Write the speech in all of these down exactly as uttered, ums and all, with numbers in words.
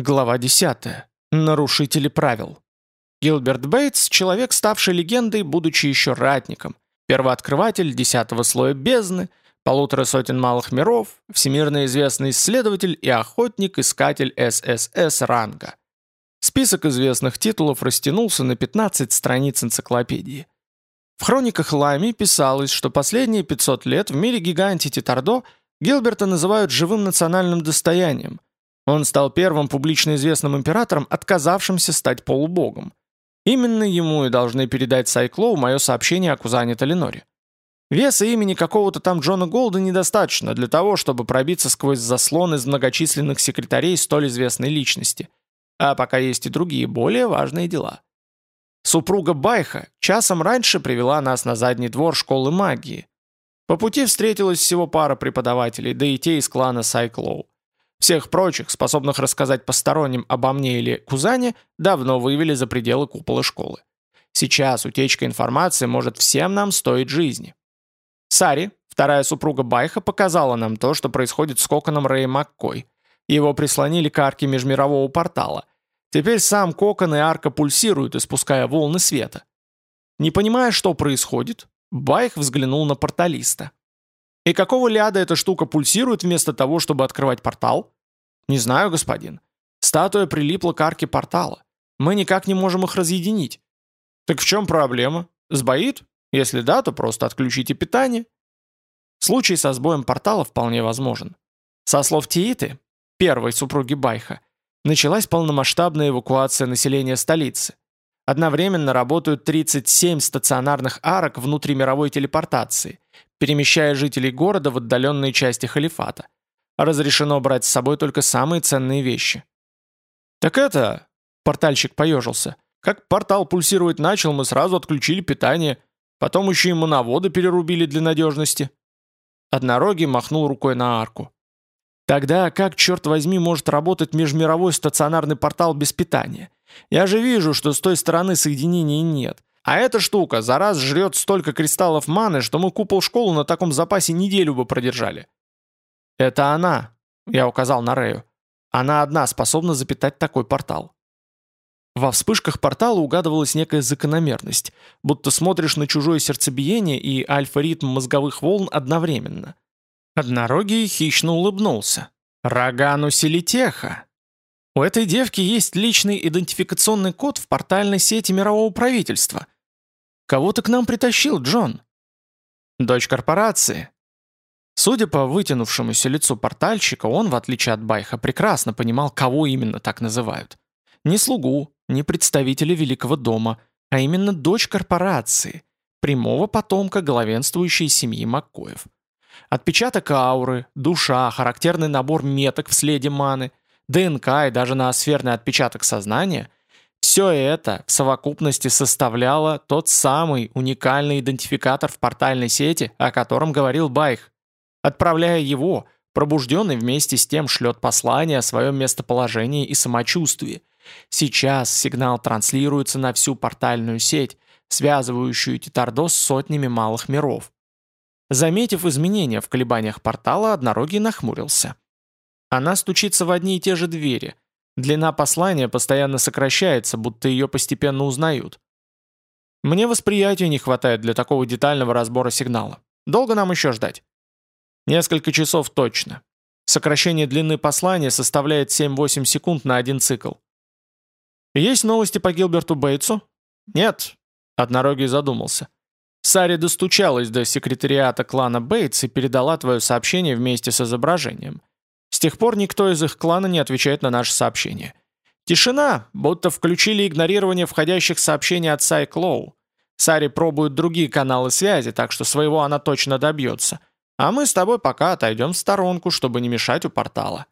Глава десятая. Нарушители правил. Гилберт Бейтс – человек, ставший легендой, будучи еще ратником, первооткрыватель десятого слоя бездны, полутора сотен малых миров, всемирно известный исследователь и охотник-искатель эс эс эс ранга. Список известных титулов растянулся на пятнадцать страниц энциклопедии. В хрониках Лами писалось, что последние пятьсот лет в мире гиганте Титардо Гилберта называют живым национальным достоянием. Он стал первым публично известным императором, отказавшимся стать полубогом. Именно ему и должны передать Сайклоу мое сообщение о кузане Талиноре. Веса имени какого-то там Джона Голда недостаточно для того, чтобы пробиться сквозь заслон из многочисленных секретарей столь известной личности. А пока есть и другие, более важные дела. Супруга Байха часом раньше привела нас на задний двор школы магии. По пути встретилась всего пара преподавателей, да и те из клана Сайклоу. Всех прочих, способных рассказать посторонним обо мне или кузане, давно вывели за пределы купола школы. Сейчас утечка информации может всем нам стоить жизни. Сари, вторая супруга Байха, показала нам то, что происходит с коконом Рэя Маккой. Его прислонили к арке межмирового портала. Теперь сам кокон и арка пульсируют, испуская волны света. Не понимая, что происходит, Байх взглянул на порталиста. «И какого ляда эта штука пульсирует вместо того, чтобы открывать портал?» «Не знаю, господин. Статуя прилипла к арке портала. Мы никак не можем их разъединить». «Так в чем проблема? Сбоит? Если да, то просто отключите питание». Случай со сбоем портала вполне возможен. Со слов Тииты, первой супруги Байха, началась полномасштабная эвакуация населения столицы. Одновременно работают тридцать семь стационарных арок внутримировой телепортации, перемещая жителей города в отдаленные части халифата. Разрешено брать с собой только самые ценные вещи. «Так это...» — портальщик поежился. «Как портал пульсировать начал, мы сразу отключили питание. Потом еще и моноводы перерубили для надежности». Однорогий махнул рукой на арку. «Тогда как, черт возьми, может работать межмировой стационарный портал без питания? Я же вижу, что с той стороны соединения нет. А эта штука за раз жрет столько кристаллов маны, что мы купол школы на таком запасе неделю бы продержали». «Это она», — я указал на Рэю. «Она одна способна запитать такой портал». Во вспышках портала угадывалась некая закономерность, будто смотришь на чужое сердцебиение и альфа-ритм мозговых волн одновременно. Однорогий хищно улыбнулся. «Рогану Селитеха! У этой девки есть личный идентификационный код в портальной сети мирового правительства. Кого ты к нам притащил, Джон?» «Дочь корпорации». Судя по вытянувшемуся лицу портальщика, он, в отличие от Байха, прекрасно понимал, кого именно так называют. Не слугу, не представителя Великого дома, а именно дочь корпорации, прямого потомка главенствующей семьи Маккоев. Отпечаток ауры, душа, характерный набор меток в следе маны, ДНК и даже ноосферный отпечаток сознания – все это в совокупности составляло тот самый уникальный идентификатор в портальной сети, о котором говорил Байх. Отправляя его, пробужденный вместе с тем шлет послание о своем местоположении и самочувствии. Сейчас сигнал транслируется на всю портальную сеть, связывающую Титардо с сотнями малых миров. Заметив изменения в колебаниях портала, Однорогий нахмурился. Она стучится в одни и те же двери. Длина послания постоянно сокращается, будто ее постепенно узнают. Мне восприятия не хватает для такого детального разбора сигнала. Долго нам еще ждать? Несколько часов точно. Сокращение длины послания составляет семь-восемь секунд на один цикл. Есть новости по Гилберту Бейтсу? Нет. Однорогий задумался. Сари достучалась до секретариата клана Бейтс и передала твое сообщение вместе с изображением. С тех пор никто из их клана не отвечает на наши сообщения. Тишина, будто включили игнорирование входящих сообщений от Сайклоу. Сари пробует другие каналы связи, так что своего она точно добьется. А мы с тобой пока отойдем в сторонку, чтобы не мешать у портала.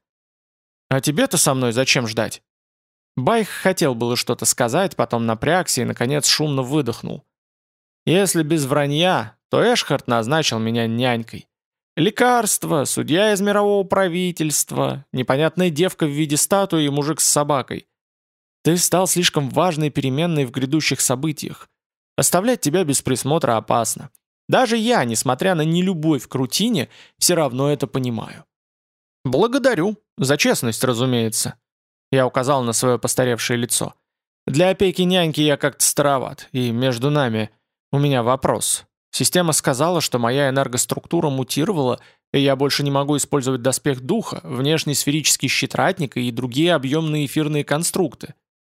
А тебе-то со мной зачем ждать? Байх хотел было что-то сказать, потом напрягся и, наконец, шумно выдохнул. Если без вранья, то Эшхард назначил меня нянькой. Лекарство, судья из мирового правительства, непонятная девка в виде статуи и мужик с собакой. Ты стал слишком важной переменной в грядущих событиях. Оставлять тебя без присмотра опасно. Даже я, несмотря на нелюбовь к рутине, все равно это понимаю. Благодарю. За честность, разумеется. Я указал на свое постаревшее лицо. Для опеки няньки я как-то староват, и между нами у меня вопрос. Система сказала, что моя энергоструктура мутировала, и я больше не могу использовать доспех духа, внешний сферический щит ратника и другие объемные эфирные конструкты.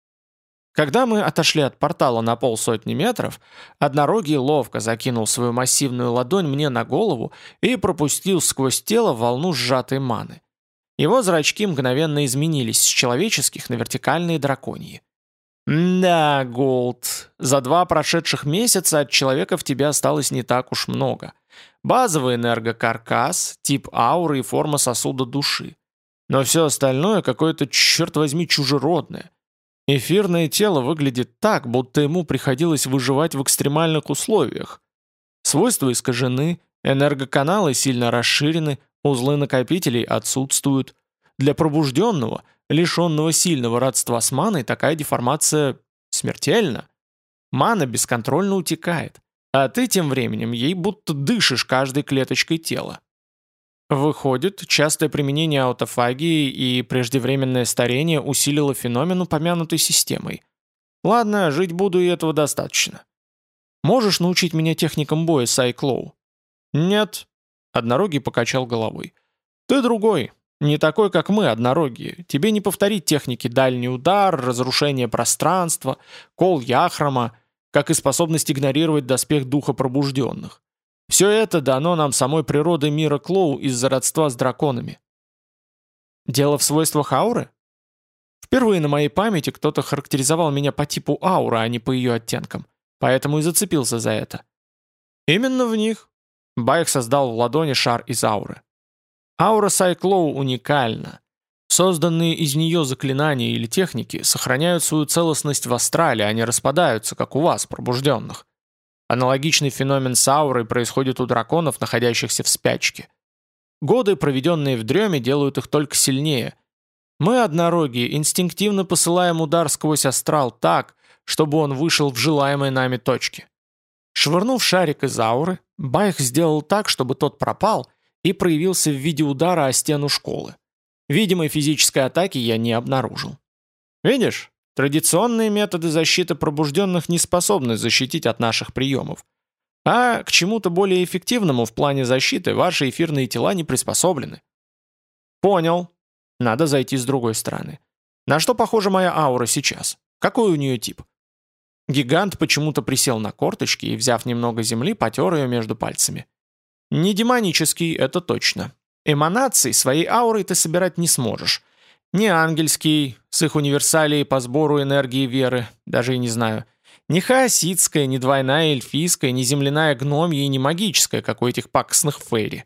Когда мы отошли от портала на полсотни метров, однорогий ловко закинул свою массивную ладонь мне на голову и пропустил сквозь тело волну сжатой маны. Его зрачки мгновенно изменились с человеческих на вертикальные драконьи. «Да, Голд, за два прошедших месяца от человека в тебе осталось не так уж много. Базовый энергокаркас, тип ауры и форма сосуда души. Но все остальное какое-то, черт возьми, чужеродное. Эфирное тело выглядит так, будто ему приходилось выживать в экстремальных условиях. Свойства искажены, энергоканалы сильно расширены, узлы накопителей отсутствуют. Для пробужденного, лишенного сильного родства с маной, такая деформация смертельна. Мана бесконтрольно утекает, а ты тем временем ей будто дышишь каждой клеточкой тела. Выходит, частое применение аутофагии и преждевременное старение усилило феномен, упомянутой системой. Ладно, жить буду, и этого достаточно. Можешь научить меня техникам боя, Сайклоу? Нет. Однорогий покачал головой. Ты другой. Не такой, как мы, однорогие. Тебе не повторить техники дальний удар, разрушение пространства, кол яхрома, как и способность игнорировать доспех духа пробужденных. Все это дано нам самой природой мира Клоу из-за родства с драконами. Дело в свойствах ауры? Впервые на моей памяти кто-то характеризовал меня по типу ауры, а не по ее оттенкам, поэтому и зацепился за это. Именно в них. Байх создал в ладони шар из ауры. Аура Сайклоу уникальна. Созданные из нее заклинания или техники сохраняют свою целостность в астрале, а не распадаются, как у вас, пробужденных. Аналогичный феномен с аурой происходит у драконов, находящихся в спячке. Годы, проведенные в дреме, делают их только сильнее. Мы, однорогие, инстинктивно посылаем удар сквозь астрал так, чтобы он вышел в желаемой нами точке. Швырнув шарик из ауры, Байх сделал так, чтобы тот пропал и проявился в виде удара о стену школы. Видимой физической атаки я не обнаружил. Видишь? Традиционные методы защиты пробужденных не способны защитить от наших приемов. А к чему-то более эффективному в плане защиты ваши эфирные тела не приспособлены. Понял. Надо зайти с другой стороны. На что похожа моя аура сейчас? Какой у нее тип? Гигант почему-то присел на корточки и, взяв немного земли, потер ее между пальцами. Не демонический, это точно. Эманаций своей аурой ты собирать не сможешь. Ни ангельский, с их универсалией по сбору энергии веры, даже и не знаю. Ни хаоситская, ни двойная эльфийская, ни земляная гномья и ни магическая, как у этих пакостных фейри.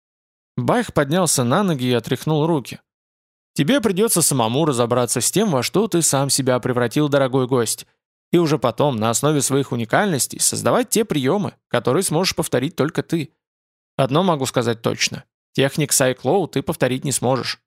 Байх поднялся на ноги и отряхнул руки. Тебе придется самому разобраться с тем, во что ты сам себя превратил, дорогой гость. И уже потом, на основе своих уникальностей, создавать те приемы, которые сможешь повторить только ты. Одно могу сказать точно. Техник Сайклоу ты повторить не сможешь.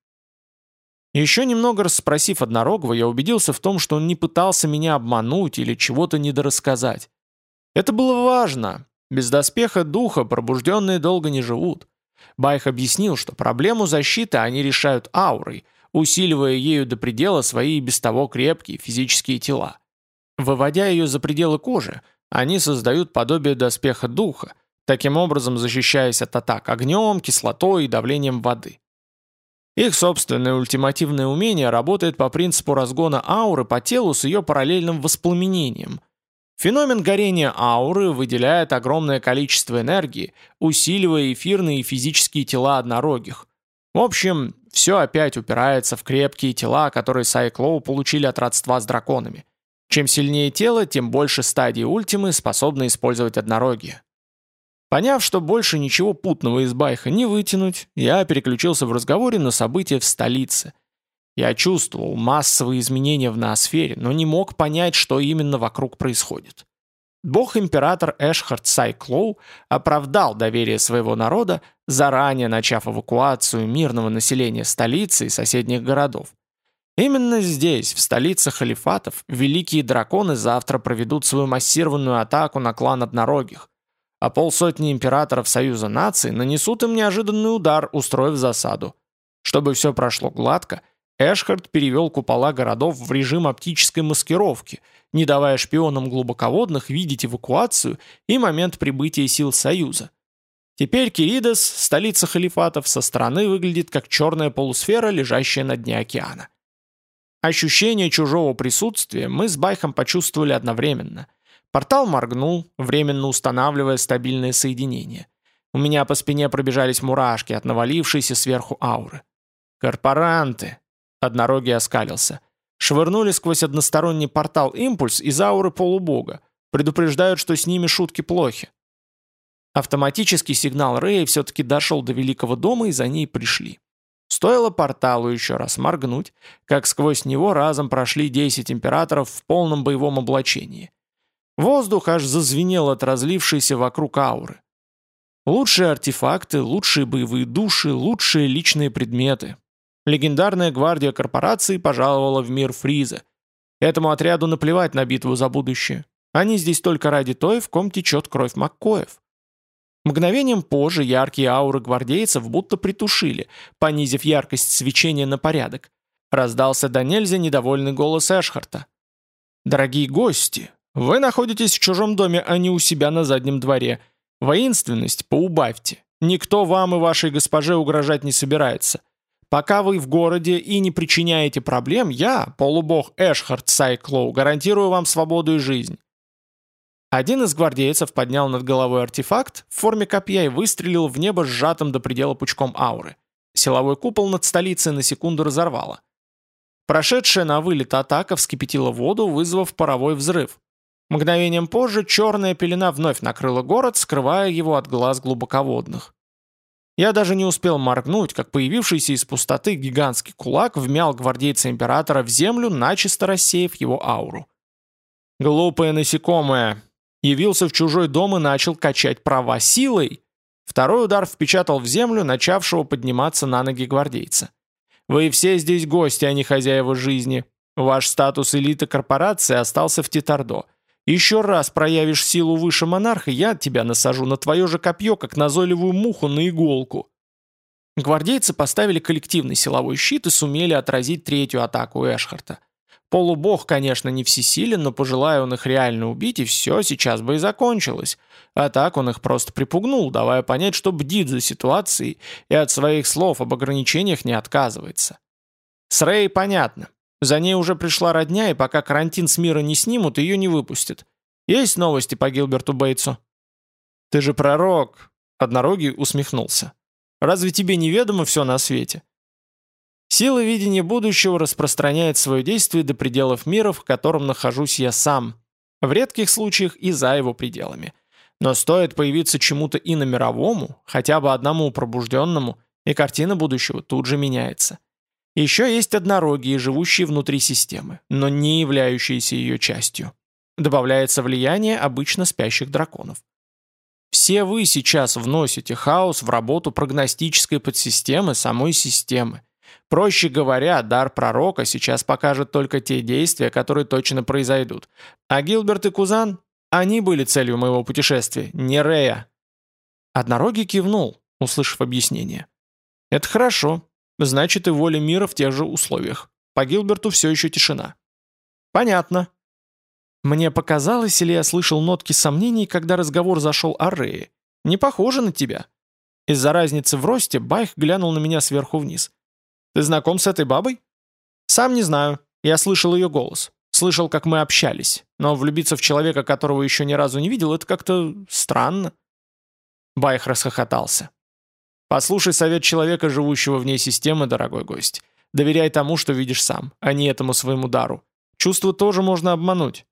Еще немного расспросив Однорогого, я убедился в том, что он не пытался меня обмануть или чего-то недорассказать. Это было важно. Без доспеха духа пробужденные долго не живут. Байх объяснил, что проблему защиты они решают аурой, усиливая ею до предела свои и без того крепкие физические тела. Выводя ее за пределы кожи, они создают подобие доспеха духа, таким образом защищаясь от атак огнем, кислотой и давлением воды. Их собственное ультимативное умение работает по принципу разгона ауры по телу с ее параллельным воспламенением. Феномен горения ауры выделяет огромное количество энергии, усиливая эфирные и физические тела однорогих. В общем, все опять упирается в крепкие тела, которые Сайклоу получили от родства с драконами. Чем сильнее тело, тем больше стадий ультимы способны использовать однорогие. Поняв, что больше ничего путного из Байха не вытянуть, я переключился в разговоре на события в столице. Я чувствовал массовые изменения в ноосфере, но не мог понять, что именно вокруг происходит. Бог-император Эшхард Сайклоу оправдал доверие своего народа, заранее начав эвакуацию мирного населения столицы и соседних городов. Именно здесь, в столице халифатов, великие драконы завтра проведут свою массированную атаку на клан однорогих, а полсотни императоров Союза наций нанесут им неожиданный удар, устроив засаду. Чтобы все прошло гладко, Эшхард перевел купола городов в режим оптической маскировки, не давая шпионам глубоководных видеть эвакуацию и момент прибытия сил Союза. Теперь Киридос, столица халифатов, со стороны выглядит как черная полусфера, лежащая на дне океана. Ощущение чужого присутствия мы с Байхом почувствовали одновременно. Портал моргнул, временно устанавливая стабильное соединение. У меня по спине пробежались мурашки от навалившейся сверху ауры. «Корпоранты!» — Однорогий оскалился. Швырнули сквозь односторонний портал импульс из ауры полубога. Предупреждают, что с ними шутки плохи. Автоматический сигнал Рэя все-таки дошел до Великого дома, и за ней пришли. Стоило порталу еще раз моргнуть, как сквозь него разом прошли десять императоров в полном боевом облачении. Воздух аж зазвенел от разлившейся вокруг ауры. Лучшие артефакты, лучшие боевые души, лучшие личные предметы. Легендарная гвардия корпорации пожаловала в мир Фриза. Этому отряду наплевать на битву за будущее. Они здесь только ради той, в ком течет кровь Маккоев. Мгновением позже яркие ауры гвардейцев будто притушили, понизив яркость свечения на порядок. Раздался до нельзя недовольный голос Эшхарта. «Дорогие гости, вы находитесь в чужом доме, а не у себя на заднем дворе. Воинственность поубавьте. Никто вам и вашей госпоже угрожать не собирается. Пока вы в городе и не причиняете проблем, я, полубог Эшхарт Сайклоу, гарантирую вам свободу и жизнь». Один из гвардейцев поднял над головой артефакт в форме копья и выстрелил в небо сжатым до предела пучком ауры. Силовой купол над столицей на секунду разорвало. Прошедшая на вылет атака вскипятила воду, вызвав паровой взрыв. Мгновением позже черная пелена вновь накрыла город, скрывая его от глаз глубоководных. Я даже не успел моргнуть, как появившийся из пустоты гигантский кулак вмял гвардейца императора в землю, начисто рассеяв его ауру. «Глупое насекомое!» Явился в чужой дом и начал качать права силой. Второй удар впечатал в землю начавшего подниматься на ноги гвардейца. «Вы все здесь гости, а не хозяева жизни. Ваш статус элиты корпорации остался в Титардо. Еще раз проявишь силу выше монарха, я тебя насажу на твое же копье, как назойливую муху на иголку». Гвардейцы поставили коллективный силовой щит и сумели отразить третью атаку Эшхарта. Полубог, конечно, не всесилен, но пожелая он их реально убить, и все сейчас бы и закончилось. А так он их просто припугнул, давая понять, что бдит за ситуацией и от своих слов об ограничениях не отказывается. С Рэй понятно. За ней уже пришла родня, и пока карантин с мира не снимут, ее не выпустят. Есть новости по Гилберту Бейтсу? «Ты же пророк!» — Однорогий усмехнулся. «Разве тебе неведомо все на свете?» Сила видения будущего распространяет свое действие до пределов мира, в котором нахожусь я сам, в редких случаях и за его пределами. Но стоит появиться чему-то иномировому, хотя бы одному пробужденному, и картина будущего тут же меняется. Еще есть однорогие, живущие внутри системы, но не являющиеся ее частью. Добавляется влияние обычно спящих драконов. Все вы сейчас вносите хаос в работу прогностической подсистемы самой системы. Проще говоря, дар пророка сейчас покажет только те действия, которые точно произойдут. А Гилберт и Кузан, они были целью моего путешествия, не Рея. Однорогий кивнул, услышав объяснение. Это хорошо. Значит, и воля мира в тех же условиях. По Гилберту все еще тишина. Понятно. Мне показалось, или я слышал нотки сомнений, когда разговор зашел о Рее. Не похоже на тебя. Из-за разницы в росте Байх глянул на меня сверху вниз. Ты знаком с этой бабой? Сам не знаю. Я слышал ее голос. Слышал, как мы общались. Но влюбиться в человека, которого еще ни разу не видел, это как-то странно. Байх расхохотался. Послушай совет человека, живущего вне системы, дорогой гость. Доверяй тому, что видишь сам, а не этому своему дару. Чувства тоже можно обмануть.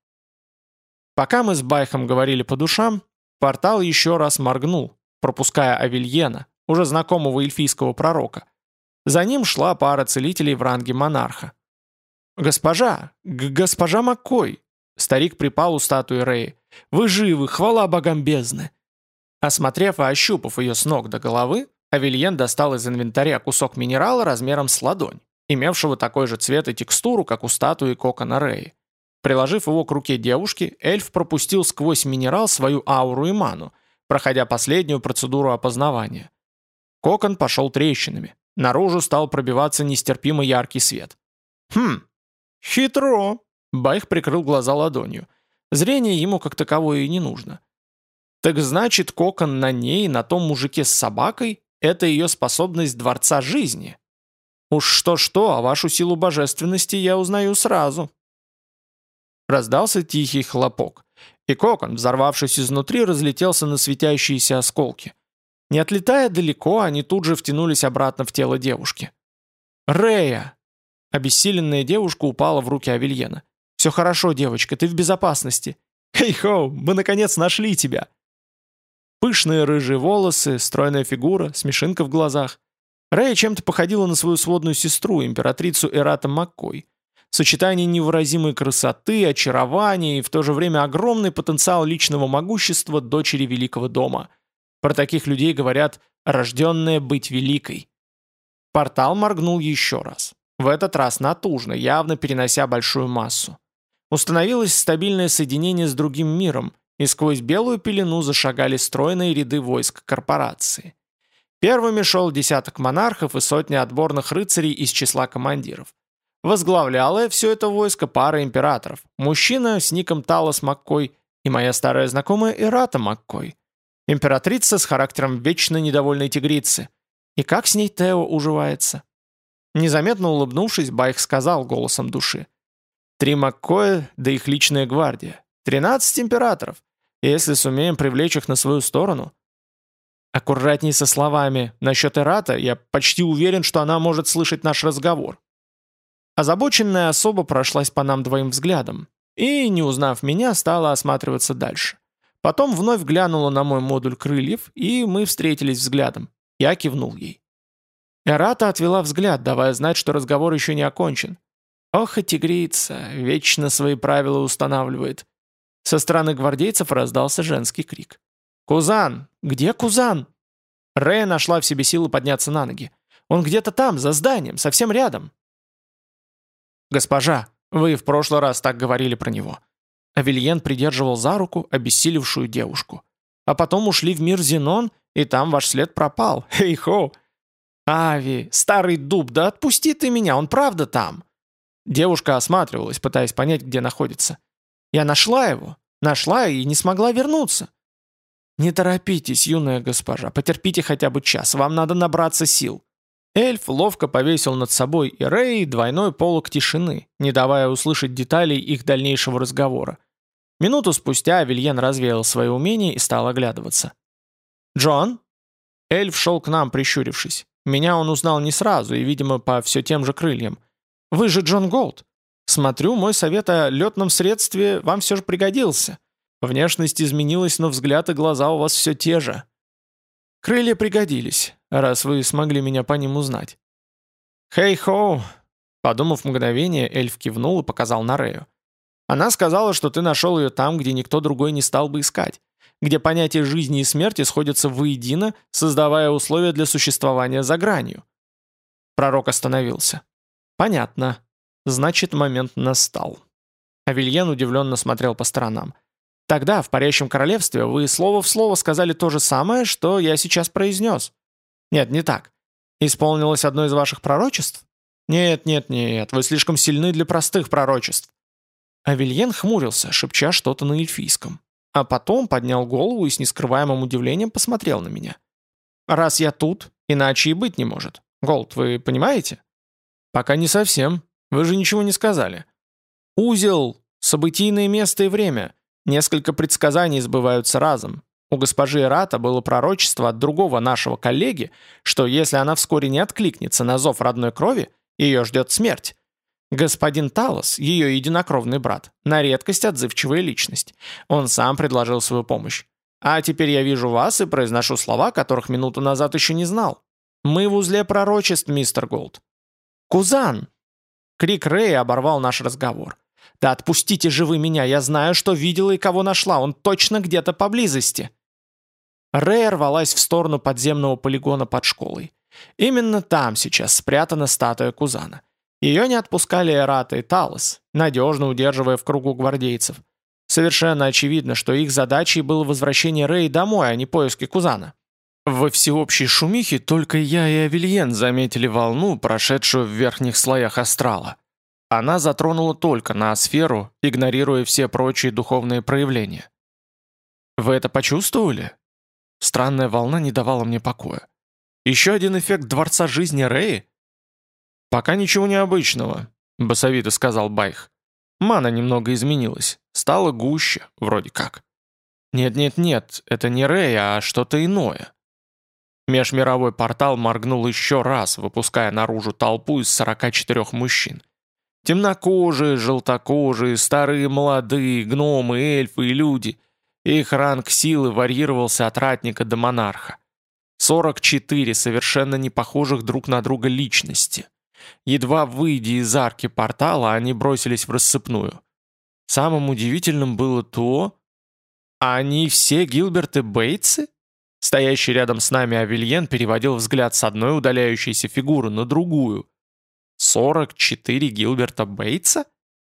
Пока мы с Байхом говорили по душам, портал еще раз моргнул, пропуская Авельена, уже знакомого эльфийского пророка. За ним шла пара целителей в ранге монарха. «Госпожа! Госпожа Маккой!» Старик припал у статуи Рэи. «Вы живы! Хвала богам бездны!» Осмотрев и ощупав ее с ног до головы, Авельен достал из инвентаря кусок минерала размером с ладонь, имевшего такой же цвет и текстуру, как у статуи кокона Рэи. Приложив его к руке девушки, эльф пропустил сквозь минерал свою ауру и ману, проходя последнюю процедуру опознавания. Кокон пошел трещинами. Наружу стал пробиваться нестерпимо яркий свет. Хм, хитро. Байх прикрыл глаза ладонью. Зрение ему как таковое и не нужно. Так значит, кокон на ней, на том мужике с собакой, это ее способность дворца жизни. Уж что-что, а вашу силу божественности я узнаю сразу. Раздался тихий хлопок, и кокон, взорвавшись изнутри, разлетелся на светящиеся осколки. Не отлетая далеко, они тут же втянулись обратно в тело девушки. «Рея!» Обессиленная девушка упала в руки Авельена. «Все хорошо, девочка, ты в безопасности. Хей-хоу, мы наконец нашли тебя!» Пышные рыжие волосы, стройная фигура, смешинка в глазах. Рея чем-то походила на свою сводную сестру, императрицу Эрата Маккой. Сочетание невыразимой красоты, очарования и в то же время огромный потенциал личного могущества дочери великого дома. Про таких людей говорят «рожденная быть великой». Портал моргнул еще раз. В этот раз натужно, явно перенося большую массу. Установилось стабильное соединение с другим миром, и сквозь белую пелену зашагали стройные ряды войск корпорации. Первыми шел десяток монархов и сотни отборных рыцарей из числа командиров. Возглавляла все это войско пара императоров, мужчина с ником Талос Маккой и моя старая знакомая Эрата Маккой. Императрица с характером вечно недовольной тигрицы. И как с ней Тео уживается? Незаметно улыбнувшись, Байх сказал голосом души. Три Маккоя, да их личная гвардия. Тринадцать императоров. Если сумеем привлечь их на свою сторону. Аккуратней со словами. Насчет Эрата я почти уверен, что она может слышать наш разговор. Озабоченная особа прошлась по нам двоим взглядом. И, не узнав меня, стала осматриваться дальше. Потом вновь глянула на мой модуль крыльев, и мы встретились взглядом. Я кивнул ей. Эрата отвела взгляд, давая знать, что разговор еще не окончен. Ох и тигрица, вечно свои правила устанавливает. Со стороны гвардейцев раздался женский крик. «Кузан! Где Кузан?» Рея нашла в себе силы подняться на ноги. «Он где-то там, за зданием, совсем рядом». «Госпожа, вы в прошлый раз так говорили про него». Авельен придерживал за руку обессилевшую девушку. «А потом ушли в мир Зенон, и там ваш след пропал. Хей-хо!» «Ави, старый дуб, да отпусти ты меня, он правда там!» Девушка осматривалась, пытаясь понять, где находится. «Я нашла его, нашла и не смогла вернуться». «Не торопитесь, юная госпожа, потерпите хотя бы час, вам надо набраться сил». Эльф ловко повесил над собой и Рэй двойной полог тишины, не давая услышать деталей их дальнейшего разговора. Минуту спустя Авельен развеял свои умения и стал оглядываться. «Джон?» Эльф шел к нам, прищурившись. Меня он узнал не сразу и, видимо, по все тем же крыльям. «Вы же Джон Голд. Смотрю, мой совет о летном средстве вам все же пригодился. Внешность изменилась, но взгляд и глаза у вас все те же». «Крылья пригодились, раз вы смогли меня по ним узнать». «Хей-хоу!» Подумав мгновение, эльф кивнул и показал на Рею. «Она сказала, что ты нашел ее там, где никто другой не стал бы искать, где понятия жизни и смерти сходятся воедино, создавая условия для существования за гранью». Пророк остановился. «Понятно. Значит, момент настал». Авельен удивленно смотрел по сторонам. «Тогда, в парящем королевстве, вы слово в слово сказали то же самое, что я сейчас произнес». «Нет, не так. Исполнилось одно из ваших пророчеств?» «Нет, нет, нет, вы слишком сильны для простых пророчеств». Авельен хмурился, шепча что-то на эльфийском. А потом поднял голову и с нескрываемым удивлением посмотрел на меня. «Раз я тут, иначе и быть не может. Голд, вы понимаете?» «Пока не совсем. Вы же ничего не сказали». «Узел, событийное место и время. Несколько предсказаний сбываются разом. У госпожи Эрата было пророчество от другого нашего коллеги, что если она вскоре не откликнется на зов родной крови, ее ждет смерть. Господин Талос, ее единокровный брат, на редкость отзывчивая личность. Он сам предложил свою помощь. А теперь я вижу вас и произношу слова, которых минуту назад еще не знал. Мы в узле пророчеств, мистер Голд». «Кузан!» Крик Рэя оборвал наш разговор. «Да отпустите же вы меня, я знаю, что видела и кого нашла, он точно где-то поблизости». Рэя рвалась в сторону подземного полигона под школой. Именно там сейчас спрятана статуя Кузана. Ее не отпускали Эрата и Талос, надежно удерживая в кругу гвардейцев. Совершенно очевидно, что их задачей было возвращение Рэи домой, а не поиски Кузана. Во всеобщей шумихе только я и Авельен заметили волну, прошедшую в верхних слоях астрала. Она затронула только ноосферу, игнорируя все прочие духовные проявления. Вы это почувствовали? Странная волна не давала мне покоя. Еще один эффект Дворца Жизни Рэи? Пока ничего необычного, басовито сказал Байх. Мана немного изменилась, стала гуще, вроде как. Нет-нет-нет, это не Рэя, а что-то иное. Межмировой портал моргнул еще раз, выпуская наружу толпу из сорока четырёх мужчин. Темнокожие, желтокожие, старые, молодые, гномы, эльфы и люди. Их ранг силы варьировался от ратника до монарха. сорок четыре совершенно не похожих друг на друга личности. Едва выйдя из арки портала, они бросились в рассыпную. Самым удивительным было то... Они все Гилберты Бейтсы? Стоящий рядом с нами Авельен переводил взгляд с одной удаляющейся фигуры на другую. сорок четыре Гилберта Бейтса?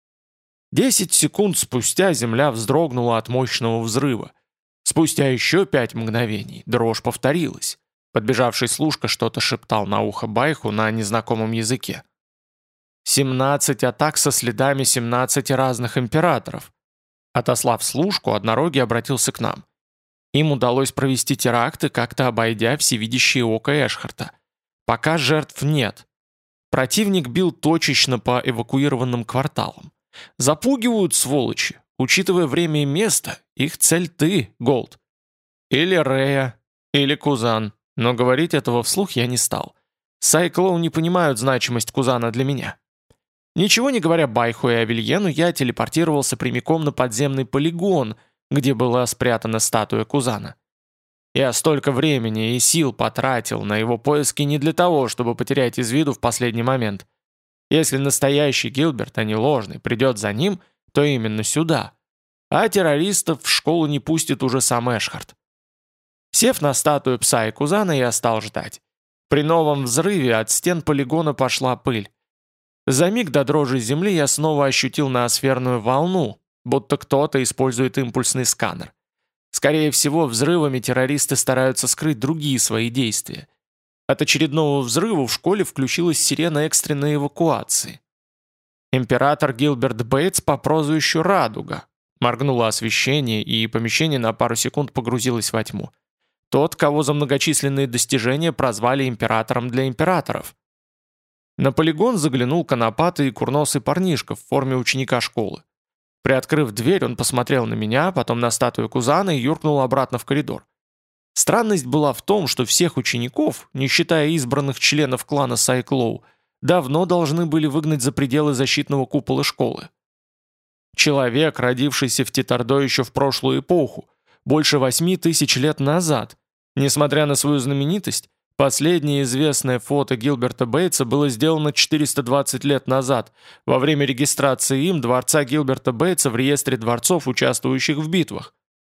Десять секунд спустя земля вздрогнула от мощного взрыва. Спустя еще пять мгновений дрожь повторилась. Подбежавший служка что-то шептал на ухо Байху на незнакомом языке. семнадцать атак со следами семнадцати разных императоров. Отослав служку, однорогий обратился к нам. Им удалось провести теракты, как-то обойдя всевидящее око Эшхарта. Пока жертв нет. Противник бил точечно по эвакуированным кварталам. Запугивают, сволочи. Учитывая время и место, их цель ты, Голд. Или Рэя, или Кузан. Но говорить этого вслух я не стал. Сайклоу не понимают значимость Кузана для меня. Ничего не говоря Байху и Авельену, я телепортировался прямиком на подземный полигон, где была спрятана статуя Кузана. Я столько времени и сил потратил на его поиски не для того, чтобы потерять из виду в последний момент. Если настоящий Гилберт, а не ложный, придет за ним, то именно сюда. А террористов в школу не пустит уже сам Эшхарт. Сев на статую пса и Кузана, я стал ждать. При новом взрыве от стен полигона пошла пыль. За миг до дрожи земли я снова ощутил ноосферную волну, будто кто-то использует импульсный сканер. Скорее всего, взрывами террористы стараются скрыть другие свои действия. От очередного взрыва в школе включилась сирена экстренной эвакуации. Император Гилберт Бейтс по прозвищу Радуга. Моргнуло освещение, и помещение на пару секунд погрузилось во тьму. Тот, кого за многочисленные достижения прозвали императором для императоров. На полигон заглянул конопатый и курносый парнишка в форме ученика школы. Приоткрыв дверь, он посмотрел на меня, потом на статую Кузана и юркнул обратно в коридор. Странность была в том, что всех учеников, не считая избранных членов клана Сайклоу, давно должны были выгнать за пределы защитного купола школы. Человек, родившийся в Титардо еще в прошлую эпоху, больше восьми тысяч лет назад, несмотря на свою знаменитость, последнее известное фото Гилберта Бейтса было сделано четыреста двадцать лет назад, во время регистрации им дворца Гилберта Бейтса в реестре дворцов, участвующих в битвах.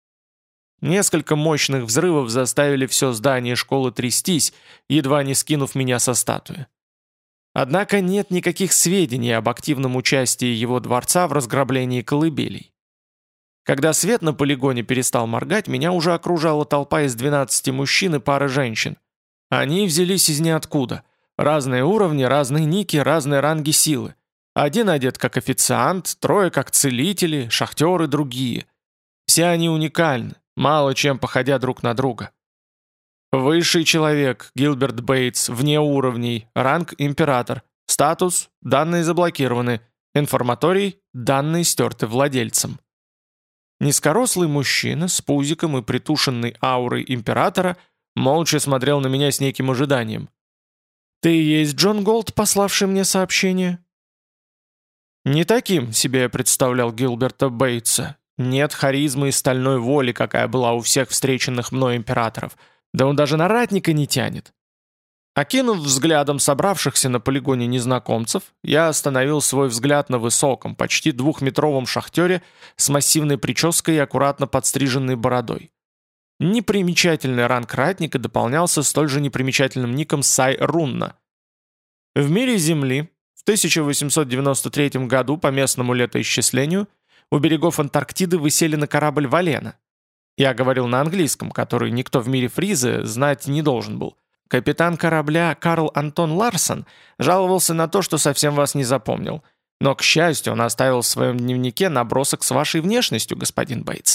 Несколько мощных взрывов заставили все здание школы трястись, едва не скинув меня со статуи. Однако нет никаких сведений об активном участии его дворца в разграблении колыбелей. Когда свет на полигоне перестал моргать, меня уже окружала толпа из двенадцати мужчин и пары женщин. Они взялись из ниоткуда. Разные уровни, разные ники, разные ранги силы. Один одет как официант, трое как целители, шахтеры другие. Все они уникальны, мало чем походя друг на друга. Высший человек, Гилберт Бейтс, вне уровней, ранг император. Статус, данные заблокированы. Информаторий, данные стерты владельцем. Низкорослый мужчина с пузиком и притушенной аурой императора молча смотрел на меня с неким ожиданием. «Ты и есть Джон Голд, пославший мне сообщение?» Не таким себе я представлял Гилберта Бейтса. Нет харизмы и стальной воли, какая была у всех встреченных мной императоров. Да он даже на ратника не тянет. Окинув взглядом собравшихся на полигоне незнакомцев, я остановил свой взгляд на высоком, почти двухметровом шахтере с массивной прической и аккуратно подстриженной бородой. Непримечательный ранг ратника дополнялся столь же непримечательным ником Сай Рунна. В мире Земли в тысяча восемьсот девяносто третьем году по местному летоисчислению у берегов Антарктиды высели на корабль «Валена». Я говорил на английском, который никто в мире Фризы знать не должен был. Капитан корабля Карл Антон Ларсон жаловался на то, что совсем вас не запомнил. Но, к счастью, он оставил в своем дневнике набросок с вашей внешностью, господин Бейтс».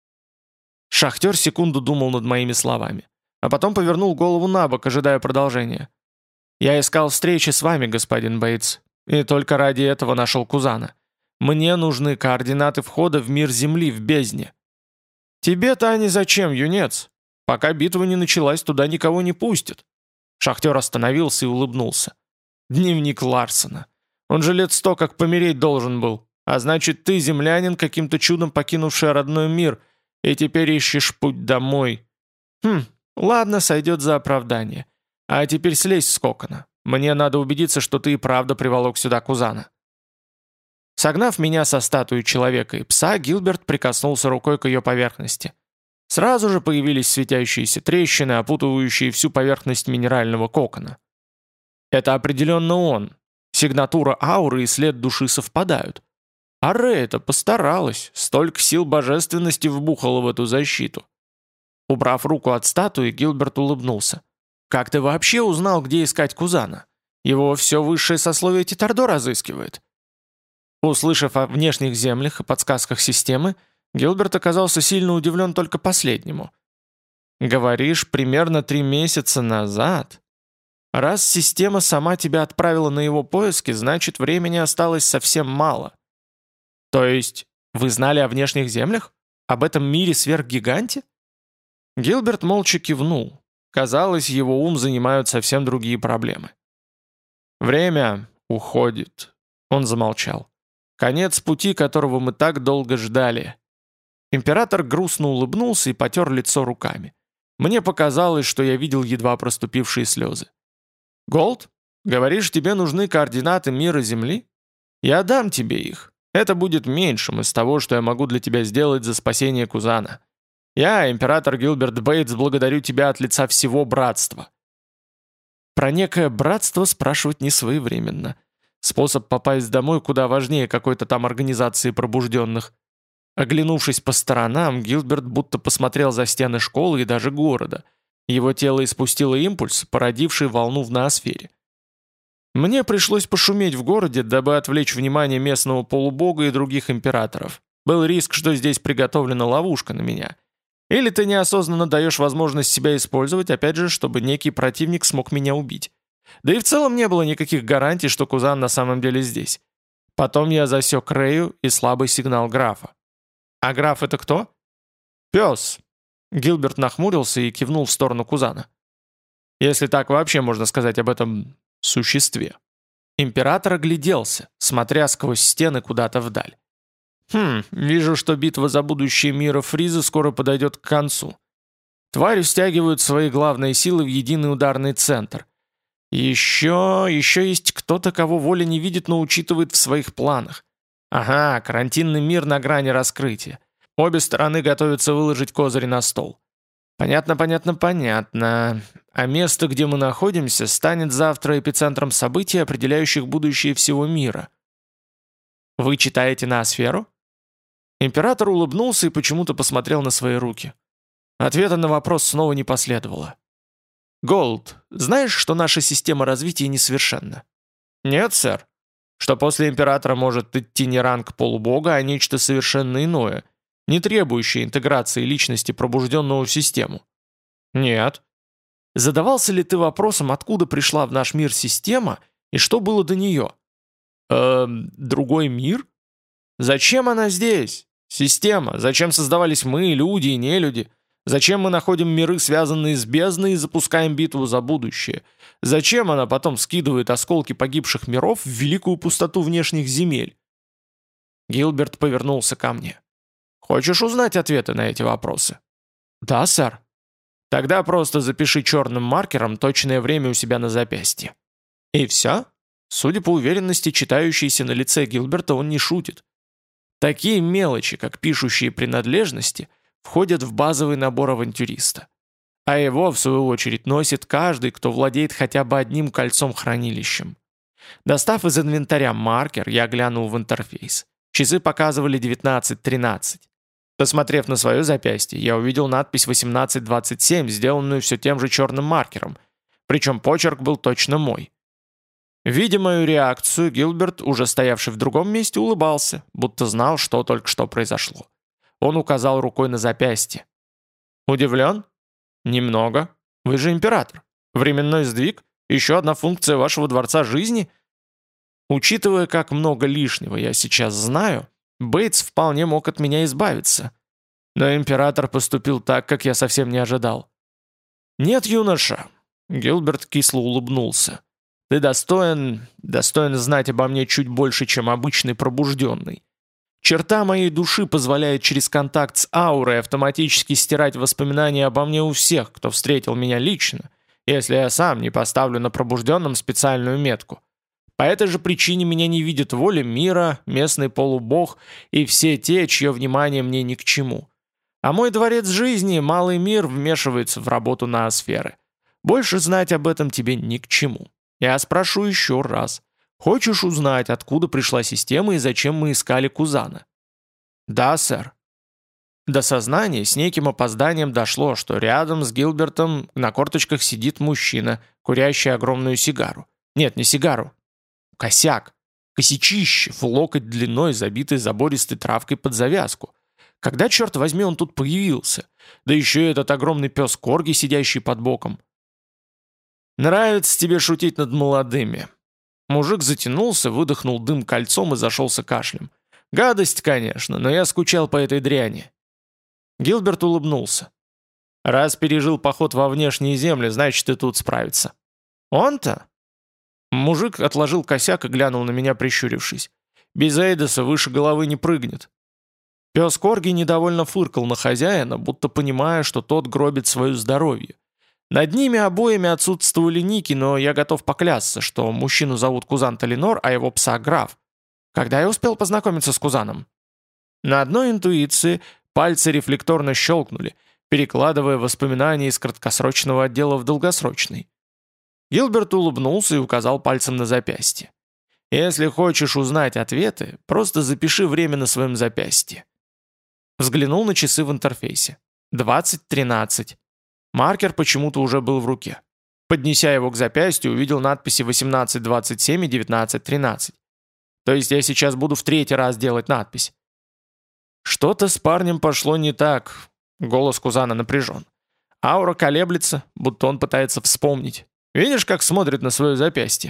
Шахтер секунду думал над моими словами, а потом повернул голову на бок, ожидая продолжения. «Я искал встречи с вами, господин Бейтс, и только ради этого нашел Кузана. Мне нужны координаты входа в мир Земли в бездне». «Тебе-то они зачем, юнец? Пока битва не началась, туда никого не пустят». Шахтер остановился и улыбнулся. «Дневник Ларсена. Он же лет сто как помереть должен был. А значит, ты, землянин, каким-то чудом покинувший родной мир, и теперь ищешь путь домой. Хм, ладно, сойдет за оправдание. А теперь слезь с кокона. Мне надо убедиться, что ты и правда приволок сюда Кузана». Согнав меня со статуи человека и пса, Гилберт прикоснулся рукой к ее поверхности. Сразу же появились светящиеся трещины, опутывающие всю поверхность минерального кокона. Это определенно он. Сигнатура ауры и след души совпадают. А Рэй-то постаралась, столько сил божественности вбухала в эту защиту. Убрав руку от статуи, Гилберт улыбнулся. «Как ты вообще узнал, где искать Кузана? Его все высшее сословие Титардо разыскивает». Услышав о внешних землях и подсказках системы, Гилберт оказался сильно удивлен только последнему. «Говоришь, примерно три месяца назад? Раз система сама тебя отправила на его поиски, значит, времени осталось совсем мало. То есть, вы знали о внешних землях? Об этом мире сверхгиганте?» Гилберт молча кивнул. Казалось, его ум занимают совсем другие проблемы. «Время уходит», — он замолчал. «Конец пути, которого мы так долго ждали». Император грустно улыбнулся и потер лицо руками. Мне показалось, что я видел едва проступившие слезы. «Голд, говоришь, тебе нужны координаты мира Земли? Я дам тебе их. Это будет меньшим из того, что я могу для тебя сделать за спасение Кузана. Я, император Гилберт Бейтс, благодарю тебя от лица всего братства». Про некое братство спрашивать не своевременно. Способ попасть домой куда важнее какой-то там организации пробужденных. Оглянувшись по сторонам, Гилберт будто посмотрел за стены школы и даже города. Его тело испустило импульс, породивший волну в ноосфере. Мне пришлось пошуметь в городе, дабы отвлечь внимание местного полубога и других императоров. Был риск, что здесь приготовлена ловушка на меня. Или ты неосознанно даешь возможность себя использовать, опять же, чтобы некий противник смог меня убить. Да и в целом не было никаких гарантий, что Кузан на самом деле здесь. Потом я засек Рэю и слабый сигнал графа. А граф это кто? Пес. Гилберт нахмурился и кивнул в сторону Кузана. Если так вообще можно сказать об этом существе. Император огляделся, смотря сквозь стены куда-то вдаль. Хм, вижу, что битва за будущее мира Фриза скоро подойдет к концу. Твари стягивают свои главные силы в единый ударный центр. Еще, еще есть кто-то, кого воля не видит, но учитывает в своих планах. Ага, карантинный мир на грани раскрытия. Обе стороны готовятся выложить козырь на стол. Понятно, понятно, понятно. А место, где мы находимся, станет завтра эпицентром событий, определяющих будущее всего мира. Вы читаете ноосферу? Император улыбнулся и почему-то посмотрел на свои руки. Ответа на вопрос снова не последовало. «Голд, знаешь, что наша система развития несовершенна?» «Нет, сэр. Что после императора может идти не ранг полубога, а нечто совершенно иное, не требующее интеграции личности пробужденного в систему?» «Нет». «Задавался ли ты вопросом, откуда пришла в наш мир система и что было до нее?» «Эм, другой мир? Зачем она здесь? Система. Зачем создавались мы, люди и нелюди? Зачем мы находим миры, связанные с бездной, и запускаем битву за будущее? Зачем она потом скидывает осколки погибших миров в великую пустоту внешних земель?» Гилберт повернулся ко мне. «Хочешь узнать ответы на эти вопросы?» «Да, сэр». «Тогда просто запиши черным маркером точное время у себя на запястье». «И все?» Судя по уверенности, читающейся на лице Гилберта, он не шутит. Такие мелочи, как пишущие принадлежности, входят в базовый набор авантюриста. А его, в свою очередь, носит каждый, кто владеет хотя бы одним кольцом-хранилищем. Достав из инвентаря маркер, я глянул в интерфейс. Часы показывали девятнадцать тринадцать. Посмотрев на свое запястье, я увидел надпись восемнадцать двадцать семь, сделанную все тем же черным маркером. Причем почерк был точно мой. Видя мою реакцию, Гилберт, уже стоявший в другом месте, улыбался, будто знал, что только что произошло. Он указал рукой на запястье. «Удивлен?» «Немного. Вы же император. Временной сдвиг? Еще одна функция вашего дворца жизни?» Учитывая, как много лишнего я сейчас знаю, Бейтс вполне мог от меня избавиться. Но император поступил так, как я совсем не ожидал. «Нет, юноша», — Гилберт кисло улыбнулся. «Ты достоин, достоин знать обо мне чуть больше, чем обычный пробужденный. Черта моей души позволяет через контакт с аурой автоматически стирать воспоминания обо мне у всех, кто встретил меня лично, если я сам не поставлю на пробужденном специальную метку. По этой же причине меня не видят воля мира, местный полубог и все те, чье внимание мне ни к чему. А мой дворец жизни, малый мир, вмешивается в работу ноосферы. Больше знать об этом тебе ни к чему. Я спрошу еще раз. Хочешь узнать, откуда пришла система и зачем мы искали Кузана?» «Да, сэр». До сознания с неким опозданием дошло, что рядом с Гилбертом на корточках сидит мужчина, курящий огромную сигару. Нет, не сигару. Косяк. Косячище, в локоть длиной, забитый забористой травкой под завязку. Когда, черт возьми, он тут появился? Да еще и этот огромный пес Корги, сидящий под боком. «Нравится тебе шутить над молодыми». Мужик затянулся, выдохнул дым кольцом и зашелся кашлем. «Гадость, конечно, но я скучал по этой дряни». Гилберт улыбнулся. «Раз пережил поход во внешние земли, значит и тут справится». «Он-то?» Мужик отложил косяк и глянул на меня, прищурившись. «Без Эйдоса выше головы не прыгнет». Пес Корги недовольно фыркал на хозяина, будто понимая, что тот гробит свое здоровье. Над ними обоими отсутствовали ники, но я готов поклясться, что мужчину зовут Кузан Талинор, а его пса Граф. Когда я успел познакомиться с Кузаном? На одной интуиции пальцы рефлекторно щелкнули, перекладывая воспоминания из краткосрочного отдела в долгосрочный. Гилберт улыбнулся и указал пальцем на запястье. «Если хочешь узнать ответы, просто запиши время на своем запястье». Взглянул на часы в интерфейсе. двадцать тринадцать. Маркер почему-то уже был в руке. Поднеся его к запястью, увидел надписи восемнадцать двадцать семь и девятнадцать тринадцать. То есть я сейчас буду в третий раз делать надпись. Что-то с парнем пошло не так. Голос Кузана напряжен. Аура колеблется, будто он пытается вспомнить. Видишь, как смотрит на свое запястье?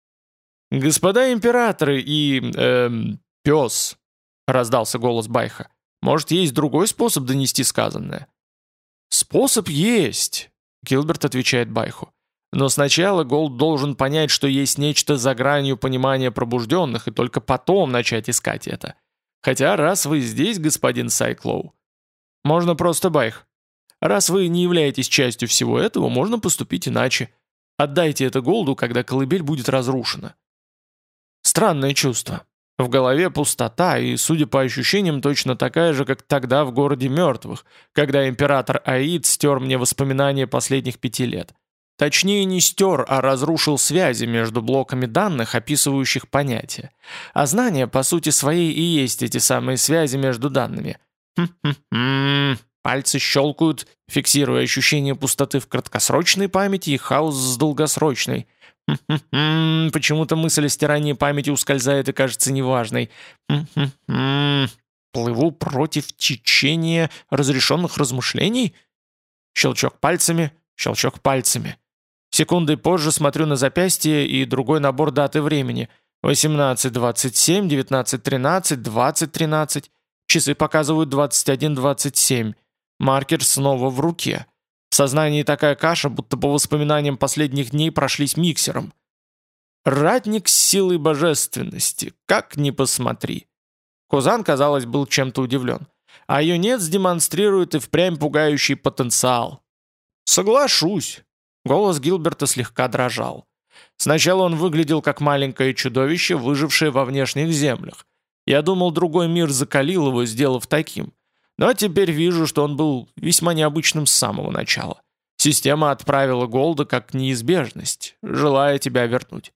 «Господа императоры и... эм... пес», — раздался голос Байха. «Может, есть другой способ донести сказанное?» «Способ есть», — Гилберт отвечает Байху. «Но сначала Голд должен понять, что есть нечто за гранью понимания пробужденных, и только потом начать искать это. Хотя раз вы здесь, господин Сайклоу, можно просто Байх. Раз вы не являетесь частью всего этого, можно поступить иначе. Отдайте это Голду, когда колыбель будет разрушена». Странное чувство. В голове пустота, и, судя по ощущениям, точно такая же, как тогда в городе мертвых, когда император Аид стер мне воспоминания последних пяти лет. Точнее, не стер, а разрушил связи между блоками данных, описывающих понятия. А знания, по сути своей, и есть эти самые связи между данными. Хм-хм-хм. Пальцы щелкают, фиксируя ощущение пустоты в краткосрочной памяти и хаос с долгосрочной. Хм-хм-хм. Почему-то мысль о стирании памяти ускользает и кажется неважной. Хм-хм-хм. Плыву против течения разрешенных размышлений? Щелчок пальцами, щелчок пальцами. Секундой позже смотрю на запястье и другой набор даты времени. восемнадцать двадцать семь, девятнадцать тринадцать, двадцать тринадцать. Часы показывают двадцать один двадцать семь. Маркер снова в руке. В сознании такая каша, будто по воспоминаниям последних дней прошлись миксером. Ратник с силой божественности, как ни посмотри. Кузан, казалось, был чем-то удивлен. А юнец демонстрирует и впрямь пугающий потенциал. Соглашусь. Голос Гилберта слегка дрожал. Сначала он выглядел как маленькое чудовище, выжившее во внешних землях. Я думал, другой мир закалил его, сделав таким. Но теперь вижу, что он был весьма необычным с самого начала. Система отправила Голда как неизбежность, желая тебя вернуть.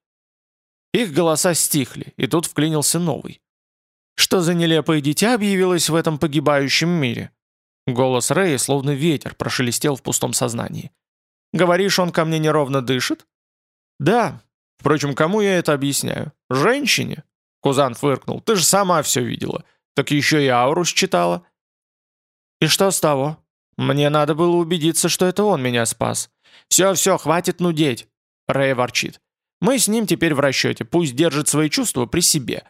Их голоса стихли, и тут вклинился новый. Что за нелепое дитя объявилось в этом погибающем мире? Голос Рэя, словно ветер, прошелестел в пустом сознании. «Говоришь, он ко мне неровно дышит?» «Да». Впрочем, кому я это объясняю? Женщине? Кузан фыркнул. Ты же сама все видела. Так еще и ауру считала. И что с того? Мне надо было убедиться, что это он меня спас. Все-все, хватит нудеть. Рэй ворчит. Мы с ним теперь в расчете, пусть держит свои чувства при себе.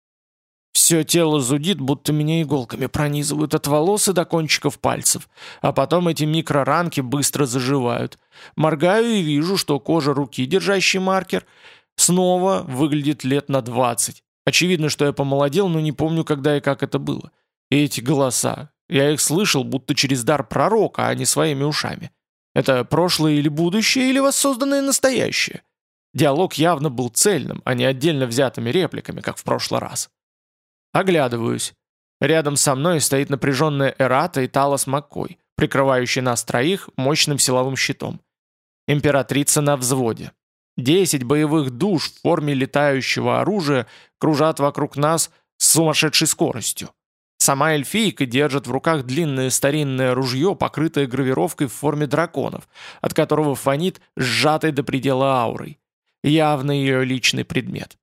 Все тело зудит, будто меня иголками пронизывают от волос и до кончиков пальцев. А потом эти микроранки быстро заживают. Моргаю и вижу, что кожа руки, держащей маркер, снова выглядит лет на двадцать. Очевидно, что я помолодел, но не помню, когда и как это было. И эти голоса. Я их слышал, будто через дар пророка, а не своими ушами. Это прошлое или будущее, или воссозданное настоящее? Диалог явно был цельным, а не отдельно взятыми репликами, как в прошлый раз. Оглядываюсь. Рядом со мной стоит напряженная Эрата и Талос Маккой, прикрывающий нас троих мощным силовым щитом. Императрица на взводе. Десять боевых душ в форме летающего оружия кружат вокруг нас с сумасшедшей скоростью. Сама эльфийка держит в руках длинное старинное ружье, покрытое гравировкой в форме драконов, от которого фонит сжатой до предела аурой. Явно ее личный предмет.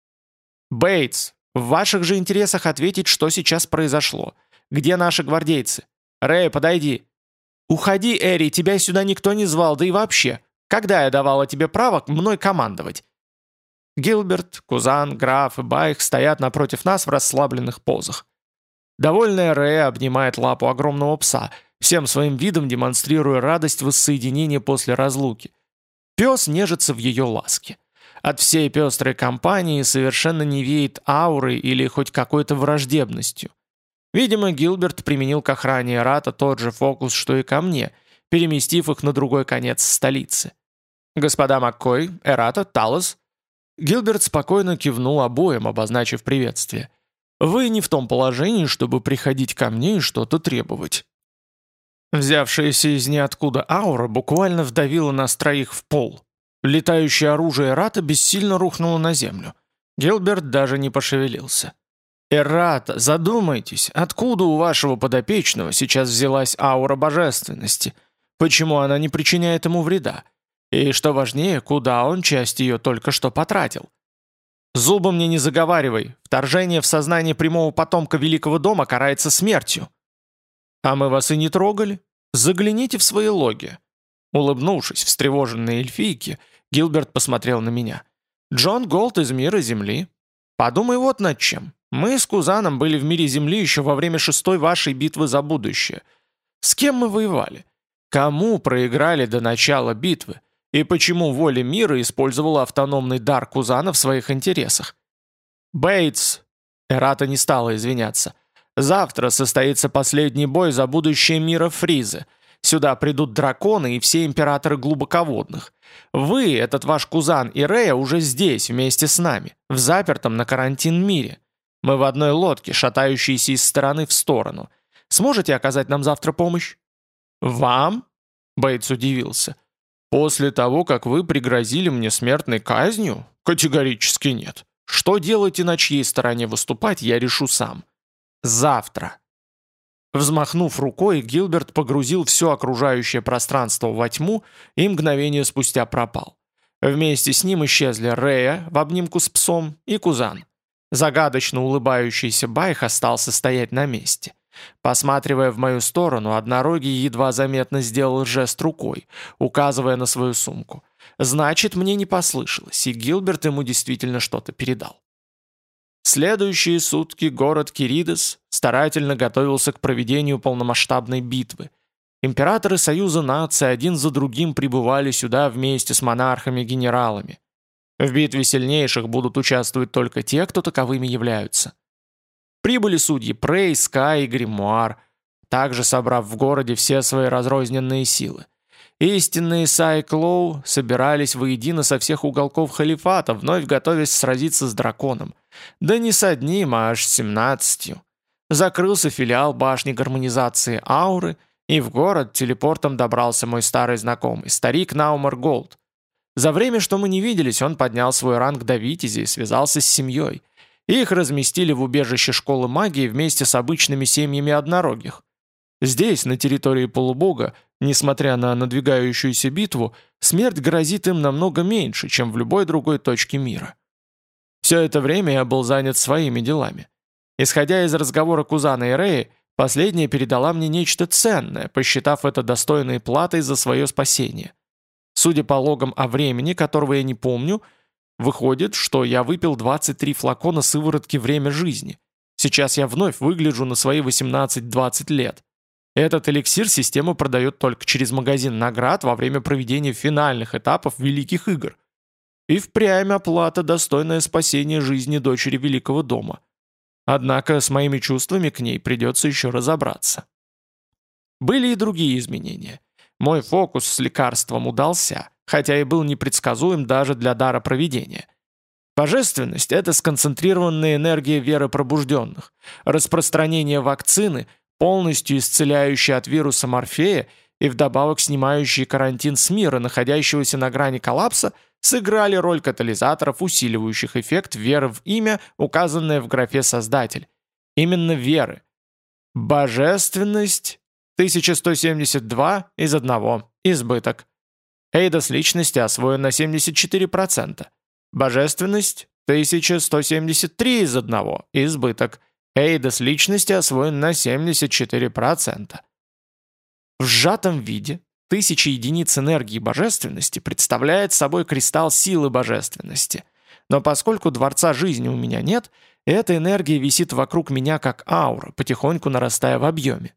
«Бейтс, в ваших же интересах ответить, что сейчас произошло. Где наши гвардейцы? Рэй, подойди». «Уходи, Эри, тебя сюда никто не звал, да и вообще. Когда я давала тебе право мной командовать?» Гилберт, Кузан, Граф и Байх стоят напротив нас в расслабленных позах. Довольная Рэя обнимает лапу огромного пса, всем своим видом демонстрируя радость воссоединения после разлуки. Пес нежится в ее ласке. От всей пестрой компании совершенно не веет аурой или хоть какой-то враждебностью. Видимо, Гилберт применил к охране Эрата тот же фокус, что и ко мне, переместив их на другой конец столицы. «Господа Маккой, Эрата, Талос». Гилберт спокойно кивнул обоим, обозначив приветствие. «Вы не в том положении, чтобы приходить ко мне и что-то требовать». Взявшаяся из ниоткуда аура буквально вдавила нас троих в пол. Летающее оружие Эрата бессильно рухнуло на землю. Гилберт даже не пошевелился. «Эрата, задумайтесь, откуда у вашего подопечного сейчас взялась аура божественности? Почему она не причиняет ему вреда? И, что важнее, куда он часть ее только что потратил? Зубы мне не заговаривай, вторжение в сознание прямого потомка Великого дома карается смертью». «А мы вас и не трогали. Загляните в свои логи». Улыбнувшись встревоженной эльфийке, Гилберт посмотрел на меня. «Джон Голд из мира Земли. Подумай вот над чем. Мы с Кузаном были в мире Земли еще во время шестой вашей битвы за будущее. С кем мы воевали? Кому проиграли до начала битвы? И почему воля мира использовала автономный дар Кузана в своих интересах? Бейтс!» Эрата не стала извиняться. «Завтра состоится последний бой за будущее мира Фризы. Сюда придут драконы и все императоры глубоководных. Вы, этот ваш Кузан и Рея, уже здесь, вместе с нами, в запертом на карантин мире. Мы в одной лодке, шатающейся из стороны в сторону. Сможете оказать нам завтра помощь?» «Вам?» — Бейтс удивился. «После того, как вы пригрозили мне смертной казнью? Категорически нет. Что делать и на чьей стороне выступать, я решу сам. Завтра». Взмахнув рукой, Гилберт погрузил все окружающее пространство во тьму и мгновение спустя пропал. Вместе с ним исчезли Рея в обнимку с псом и Кузан. Загадочно улыбающийся Байх остался стоять на месте. Посматривая в мою сторону, однорогий едва заметно сделал жест рукой, указывая на свою сумку. Значит, мне не послышалось, и Гилберт ему действительно что-то передал. Следующие сутки город Киридес старательно готовился к проведению полномасштабной битвы. Императоры Союза наций один за другим прибывали сюда вместе с монархами-генералами. В битве сильнейших будут участвовать только те, кто таковыми являются. Прибыли судьи Прей, Скай и Гримуар, также собрав в городе все свои разрозненные силы. Истинные Сай Клоу собирались воедино со всех уголков халифата, вновь готовясь сразиться с драконом. Да не с одним, а аж с семнадцатью. Закрылся филиал башни гармонизации ауры, и в город телепортом добрался мой старый знакомый, старик Наумар Голд. За время, что мы не виделись, он поднял свой ранг до Витязи и связался с семьей. Их разместили в убежище школы магии вместе с обычными семьями однорогих. Здесь, на территории полубога, несмотря на надвигающуюся битву, смерть грозит им намного меньше, чем в любой другой точке мира. Все это время я был занят своими делами. Исходя из разговора Кузана и Реи, последняя передала мне нечто ценное, посчитав это достойной платой за свое спасение. Судя по логам о времени, которого я не помню, выходит, что я выпил двадцать три флакона сыворотки «Время жизни». Сейчас я вновь выгляжу на свои восемнадцать-двадцать лет. Этот эликсир система продает только через магазин наград во время проведения финальных этапов Великих Игр. И впрямь оплата, достойная спасения жизни дочери Великого дома. Однако с моими чувствами к ней придется еще разобраться. Были и другие изменения. Мой фокус с лекарством удался, хотя и был непредсказуем даже для дара провидения. Божественность – это сконцентрированная энергия веры пробужденных, распространение вакцины, полностью исцеляющая от вируса Морфея и вдобавок снимающие карантин с мира, находящегося на грани коллапса, сыграли роль катализаторов, усиливающих эффект веры в имя, указанное в графе «Создатель». Именно веры. Божественность – тысяча сто семьдесят два из одного, избыток. Эйдос личности освоен на семьдесят четыре процента. Божественность – тысяча сто семьдесят три из одного, избыток. Эйдос личности освоен на семьдесят четыре процента. В сжатом виде тысяча единиц энергии божественности представляет собой кристалл силы божественности. Но поскольку дворца жизни у меня нет, эта энергия висит вокруг меня как аура, потихоньку нарастая в объеме.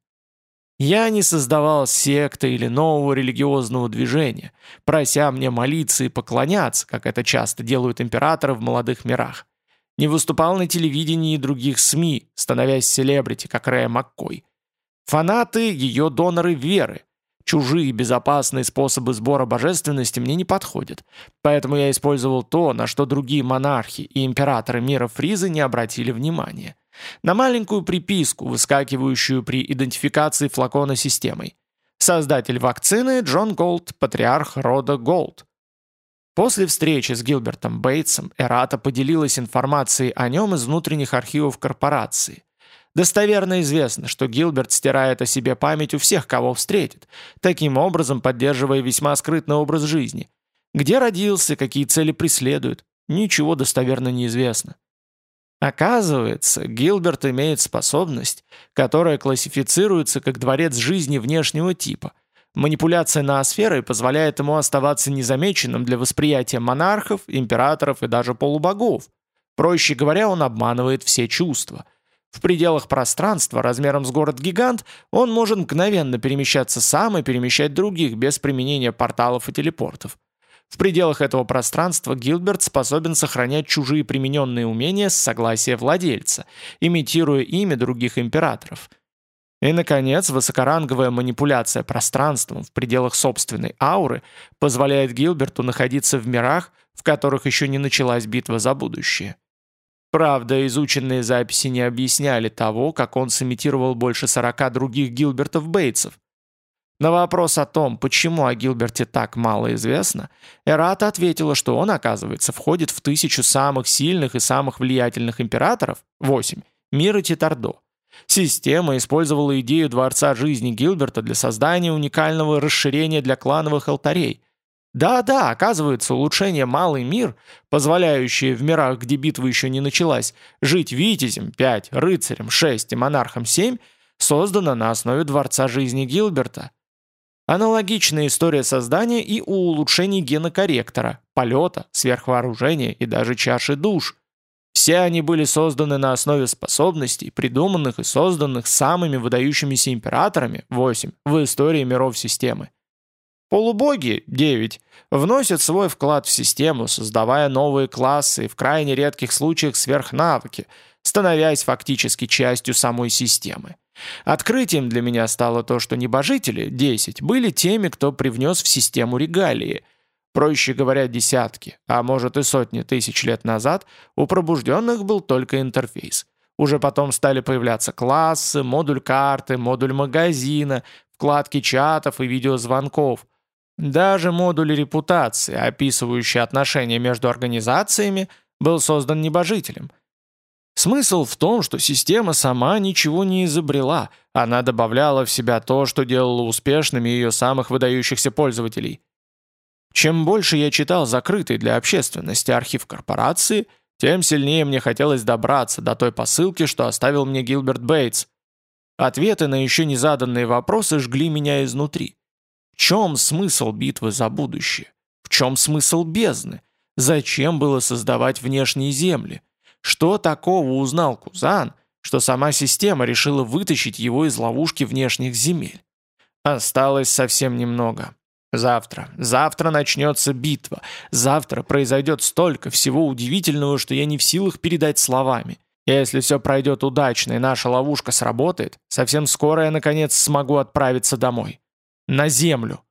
Я не создавал секты или нового религиозного движения, прося мне молиться и поклоняться, как это часто делают императоры в молодых мирах. Не выступал на телевидении и других СМИ, становясь селебрити, как Рэя Маккой. Фанаты – ее доноры веры. Чужие безопасные способы сбора божественности мне не подходят, поэтому я использовал то, на что другие монархи и императоры мира Фризы не обратили внимания. На маленькую приписку, выскакивающую при идентификации флакона системой. Создатель вакцины Джон Голд, патриарх рода Голд. После встречи с Гилбертом Бейтсом Эрата поделилась информацией о нем из внутренних архивов корпорации. Достоверно известно, что Гилберт стирает о себе память у всех, кого встретит, таким образом поддерживая весьма скрытный образ жизни. Где родился, какие цели преследует, ничего достоверно не известно. Оказывается, Гилберт имеет способность, которая классифицируется как дворец жизни внешнего типа. Манипуляция ноосферой позволяет ему оставаться незамеченным для восприятия монархов, императоров и даже полубогов. Проще говоря, он обманывает все чувства. В пределах пространства, размером с город-гигант, он может мгновенно перемещаться сам и перемещать других без применения порталов и телепортов. В пределах этого пространства Гилберт способен сохранять чужие примененные умения с согласия владельца, имитируя ими других императоров. И, наконец, высокоранговая манипуляция пространством в пределах собственной ауры позволяет Гилберту находиться в мирах, в которых еще не началась битва за будущее. Правда, изученные записи не объясняли того, как он сымитировал больше сорока других Гилбертов-Бейтсов. На вопрос о том, почему о Гилберте так мало известно, Эрата ответила, что он, оказывается, входит в тысячу самых сильных и самых влиятельных императоров, восемь, мира Титардо. Система использовала идею Дворца жизни Гилберта для создания уникального расширения для клановых алтарей. Да-да, оказывается, улучшение «Малый мир», позволяющее в мирах, где битва еще не началась, жить витязем пять, рыцарем шесть и монархом семь, создано на основе Дворца жизни Гилберта. Аналогичная история создания и у улучшений генокорректора, полета, сверхвооружения и даже чаши душ. Все они были созданы на основе способностей, придуманных и созданных самыми выдающимися императорами, восемь, в истории миров системы. Полубоги, девять, вносят свой вклад в систему, создавая новые классы и в крайне редких случаях сверхнавыки, становясь фактически частью самой системы. Открытием для меня стало то, что небожители, десять, были теми, кто привнес в систему регалии. Проще говоря, десятки, а может и сотни тысяч лет назад у пробужденных был только интерфейс. Уже потом стали появляться классы, модуль карты, модуль магазина, вкладки чатов и видеозвонков. Даже модуль репутации, описывающий отношения между организациями, был создан небожителем. Смысл в том, что система сама ничего не изобрела, Она добавляла в себя то, что делало успешными ее самых выдающихся пользователей. Чем больше я читал закрытый для общественности архив корпорации, тем сильнее мне хотелось добраться до той посылки, что оставил мне Гилберт Бейтс. Ответы на еще не заданные вопросы жгли меня изнутри. В чем смысл битвы за будущее? В чем смысл бездны? Зачем было создавать внешние земли? Что такого узнал Кузан, что сама система решила вытащить его из ловушки внешних земель? Осталось совсем немного. Завтра, завтра начнется битва. Завтра произойдет столько всего удивительного, что я не в силах передать словами. И если все пройдет удачно и наша ловушка сработает, совсем скоро я, наконец, смогу отправиться домой. На землю.